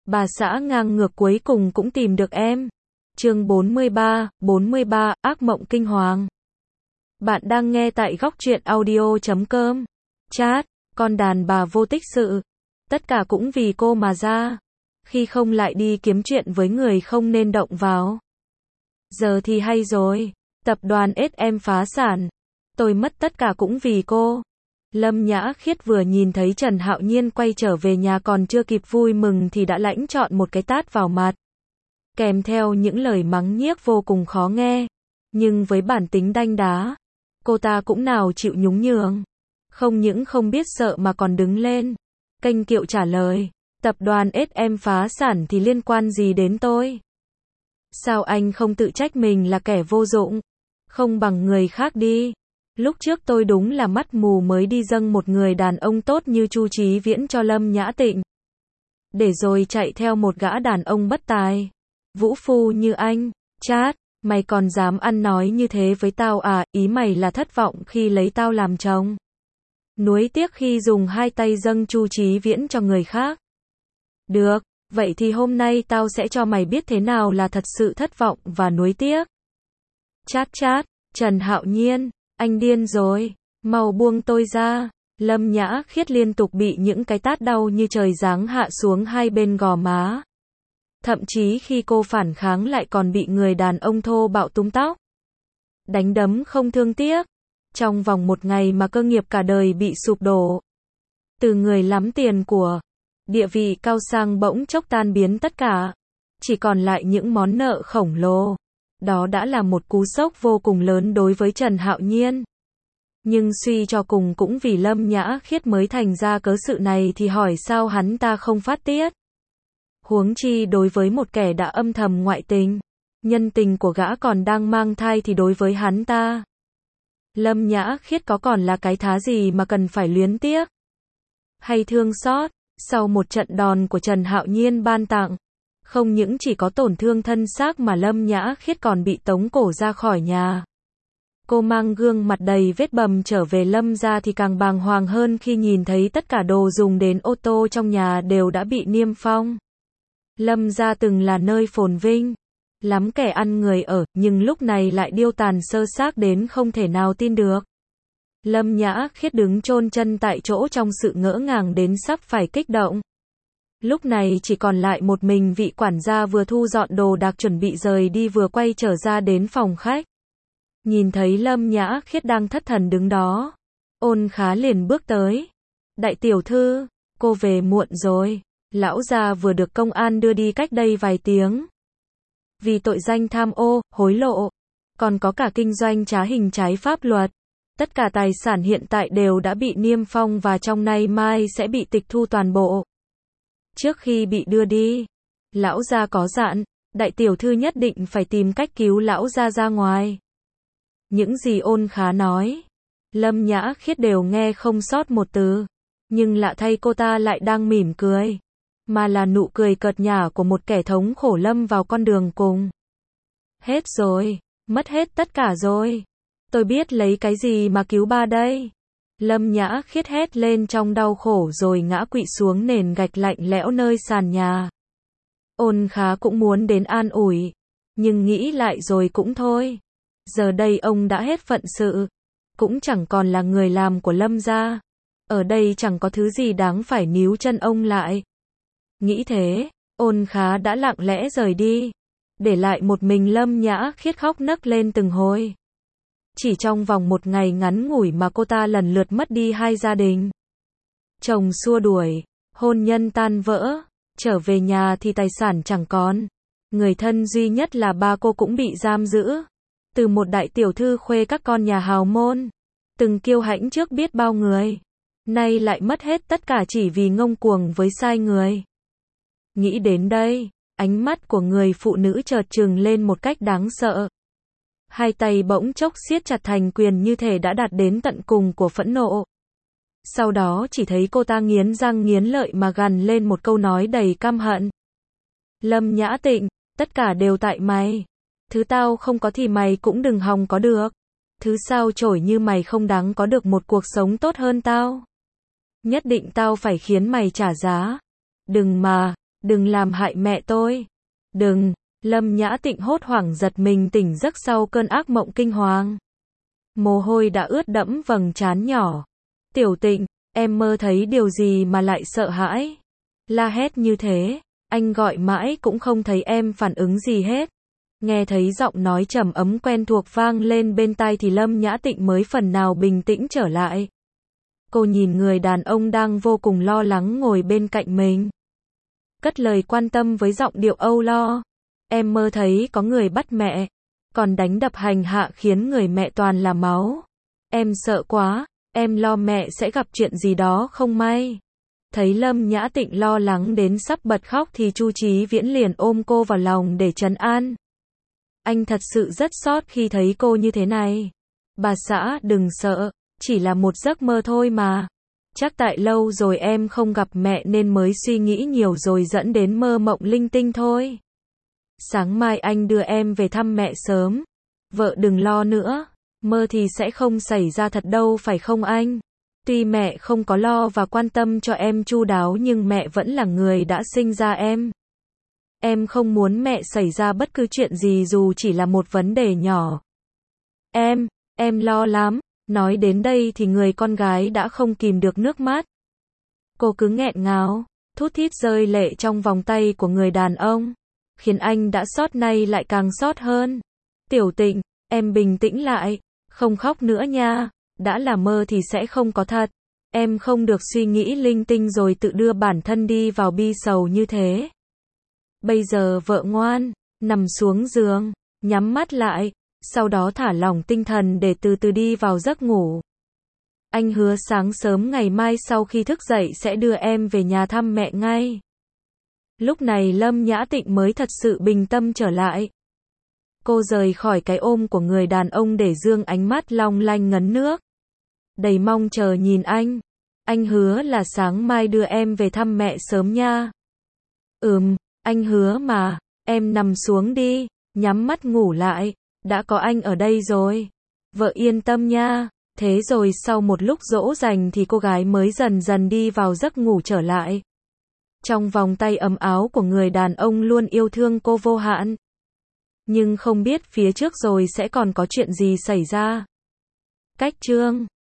Bà xã ngang ngược cuối cùng cũng tìm được em. Chương 43, ác mộng kinh hoàng. Bạn đang nghe tại góc truyện audio.com. Chat, con đàn bà vô tích sự. Tất cả cũng vì cô mà ra. Khi không lại đi kiếm chuyện với người không nên động vào. Giờ thì hay rồi. Tập đoàn SM phá sản. Tôi mất tất cả cũng vì cô. Lâm Nhã Khiết vừa nhìn thấy Trần Hạo Nhiên quay trở về nhà còn chưa kịp vui mừng thì đã lãnh chọn một cái tát vào mặt. Kèm theo những lời mắng nhiếc vô cùng khó nghe. Nhưng với bản tính đanh đá, cô ta cũng nào chịu nhún nhường. Không những không biết sợ mà còn đứng lên. Kênh kiệu trả lời, tập đoàn SM phá sản thì liên quan gì đến tôi? Sao anh không tự trách mình là kẻ vô dụng? Không bằng người khác đi. Lúc trước tôi đúng là mắt mù mới đi dâng một người đàn ông tốt như Chu Chí Viễn cho Lâm Nhã Tịnh. Để rồi chạy theo một gã đàn ông bất tài, vũ phu như anh. Chát, mày còn dám ăn nói như thế với tao à? Ý mày là thất vọng khi lấy tao làm chồng? Nuối tiếc khi dùng hai tay dâng Chu Chí Viễn cho người khác? Được, vậy thì hôm nay tao sẽ cho mày biết thế nào là thật sự thất vọng và nuối tiếc. Chát, Trần Hạo Nhiên, anh điên rồi, mau buông tôi ra. Lâm Nhã Khiết liên tục bị những cái tát đau như trời giáng hạ xuống hai bên gò má. Thậm chí khi cô phản kháng lại còn bị người đàn ông thô bạo túm tóc. Đánh đấm không thương tiếc. Trong vòng một ngày mà cơ nghiệp cả đời bị sụp đổ. Từ người lắm tiền của, địa vị cao sang bỗng chốc tan biến tất cả. Chỉ còn lại những món nợ khổng lồ. Đó đã là một cú sốc vô cùng lớn đối với Trần Hạo Nhiên. Nhưng suy cho cùng cũng vì Lâm Nhã Khiết mới thành ra cớ sự này thì hỏi sao hắn ta không phát tiết. Huống chi đối với một kẻ đã âm thầm ngoại tình, nhân tình của gã còn đang mang thai thì đối với hắn ta, Lâm Nhã Khiết có còn là cái thá gì mà cần phải luyến tiếc hay thương xót. Sau một trận đòn của Trần Hạo Nhiên ban tặng, không những chỉ có tổn thương thân xác mà Lâm Nhã Khiết còn bị tống cổ ra khỏi nhà. Cô mang gương mặt đầy vết bầm trở về Lâm gia thì càng bàng hoàng hơn khi nhìn thấy tất cả đồ dùng đến ô tô trong nhà đều đã bị niêm phong. Lâm gia từng là nơi phồn vinh, lắm kẻ ăn người ở, nhưng lúc này lại điêu tàn sơ xác đến không thể nào tin được. Lâm Nhã Khiết đứng chôn chân tại chỗ trong sự ngỡ ngàng đến sắp phải kích động. Lúc này chỉ còn lại một mình vị quản gia vừa thu dọn đồ đạc chuẩn bị rời đi vừa quay trở ra đến phòng khách. Nhìn thấy Lâm Nhã Khiết đang thất thần đứng đó, Ôn Khá liền bước tới. Đại tiểu thư, cô về muộn rồi. Lão gia vừa được công an đưa đi cách đây vài tiếng. Vì tội danh tham ô, hối lộ, còn có cả kinh doanh trá hình trái pháp luật. Tất cả tài sản hiện tại đều đã bị niêm phong và trong nay mai sẽ bị tịch thu toàn bộ. Trước khi bị đưa đi, lão gia có dặn, đại tiểu thư nhất định phải tìm cách cứu lão gia ra ngoài. Những gì Ôn Khá nói, Lâm Nhã Khiết đều nghe không sót một từ. Nhưng lạ thay cô ta lại đang mỉm cười. Mà là nụ cười cợt nhả của một kẻ thống khổ lâm vào con đường cùng. Hết rồi, mất hết tất cả rồi. Tôi biết lấy cái gì mà cứu ba đây. Lâm Nhã Khiết hét lên trong đau khổ rồi ngã quỵ xuống nền gạch lạnh lẽo nơi sàn nhà. Ôn Khá cũng muốn đến an ủi, nhưng nghĩ lại rồi cũng thôi. Giờ đây ông đã hết phận sự, cũng chẳng còn là người làm của Lâm gia. Ở đây chẳng có thứ gì đáng phải níu chân ông lại. Nghĩ thế, Ôn Khá đã lặng lẽ rời đi, để lại một mình Lâm Nhã Khiết khóc nấc lên từng hồi. Chỉ trong vòng một ngày ngắn ngủi mà cô ta lần lượt mất đi hai gia đình. Chồng xua đuổi, hôn nhân tan vỡ, trở về nhà thì tài sản chẳng còn. Người thân duy nhất là ba cô cũng bị giam giữ. Từ một đại tiểu thư khuê các con nhà hào môn, từng kiêu hãnh trước biết bao người, nay lại mất hết tất cả chỉ vì ngông cuồng với sai người. Nghĩ đến đây, ánh mắt của người phụ nữ chợt trừng lên một cách đáng sợ. Hai tay bỗng chốc siết chặt thành quyền như thể đã đạt đến tận cùng của phẫn nộ. Sau đó chỉ thấy cô ta nghiến răng nghiến lợi mà gằn lên một câu nói đầy căm hận. Lâm Nhã Tịnh, tất cả đều tại mày. Thứ tao không có thì mày cũng đừng hòng có được. Thứ sao chổi như mày không đáng có được một cuộc sống tốt hơn tao. Nhất định tao phải khiến mày trả giá. Đừng mà, Đừng làm hại mẹ tôi. Đừng. Lâm Nhã Tịnh hốt hoảng giật mình tỉnh giấc sau cơn ác mộng kinh hoàng. Mồ hôi đã ướt đẫm vầng trán nhỏ. Tiểu Tịnh, em mơ thấy điều gì mà lại sợ hãi? La hét như thế, anh gọi mãi cũng không thấy em phản ứng gì hết. Nghe thấy giọng nói trầm ấm quen thuộc vang lên bên tai thì Lâm Nhã Tịnh mới phần nào bình tĩnh trở lại. Cô nhìn người đàn ông đang vô cùng lo lắng ngồi bên cạnh mình. Cất lời quan tâm với giọng điệu âu lo. Em mơ thấy có người bắt mẹ, còn đánh đập hành hạ khiến người mẹ toàn là máu. Em sợ quá, em lo mẹ sẽ gặp chuyện gì đó không may. Thấy Lâm Nhã Tịnh lo lắng đến sắp bật khóc thì Chu Chí Viễn liền ôm cô vào lòng để trấn an. Anh thật sự rất xót khi thấy cô như thế này. Bà xã đừng sợ, chỉ là một giấc mơ thôi mà. Chắc tại lâu rồi em không gặp mẹ nên mới suy nghĩ nhiều rồi dẫn đến mơ mộng linh tinh thôi. Sáng mai anh đưa em về thăm mẹ sớm. Vợ đừng lo nữa, mơ thì sẽ không xảy ra thật đâu phải không anh? Tuy mẹ không có lo và quan tâm cho em chu đáo nhưng mẹ vẫn là người đã sinh ra em. Em không muốn mẹ xảy ra bất cứ chuyện gì dù chỉ là một vấn đề nhỏ. Em lo lắm. Nói đến đây thì người con gái đã không kìm được nước mắt. Cô cứ nghẹn ngào, thút thít rơi lệ trong vòng tay của người đàn ông, khiến anh đã xót nay lại càng xót hơn. Tiểu Tịnh, em bình tĩnh lại, không khóc nữa nha, đã là mơ thì sẽ không có thật. Em không được suy nghĩ linh tinh rồi tự đưa bản thân đi vào bi sầu như thế. Bây giờ vợ ngoan, nằm xuống giường, nhắm mắt lại, sau đó thả lỏng tinh thần để từ từ đi vào giấc ngủ. Anh hứa sáng sớm ngày mai sau khi thức dậy sẽ đưa em về nhà thăm mẹ ngay. Lúc này Lâm Nhã Tịnh mới thật sự bình tâm trở lại. Cô rời khỏi cái ôm của người đàn ông để dương ánh mắt long lanh ngấn nước. Đầy mong chờ nhìn anh. Anh hứa là sáng mai đưa em về thăm mẹ sớm nha. Anh hứa mà, em nằm xuống đi, nhắm mắt ngủ lại, đã có anh ở đây rồi. Vợ yên tâm nha. Thế rồi sau một lúc dỗ dành thì cô gái mới dần dần đi vào giấc ngủ trở lại. Trong vòng tay ấm áo của người đàn ông luôn yêu thương cô vô hạn. Nhưng không biết phía trước rồi sẽ còn có chuyện gì xảy ra. Cách chương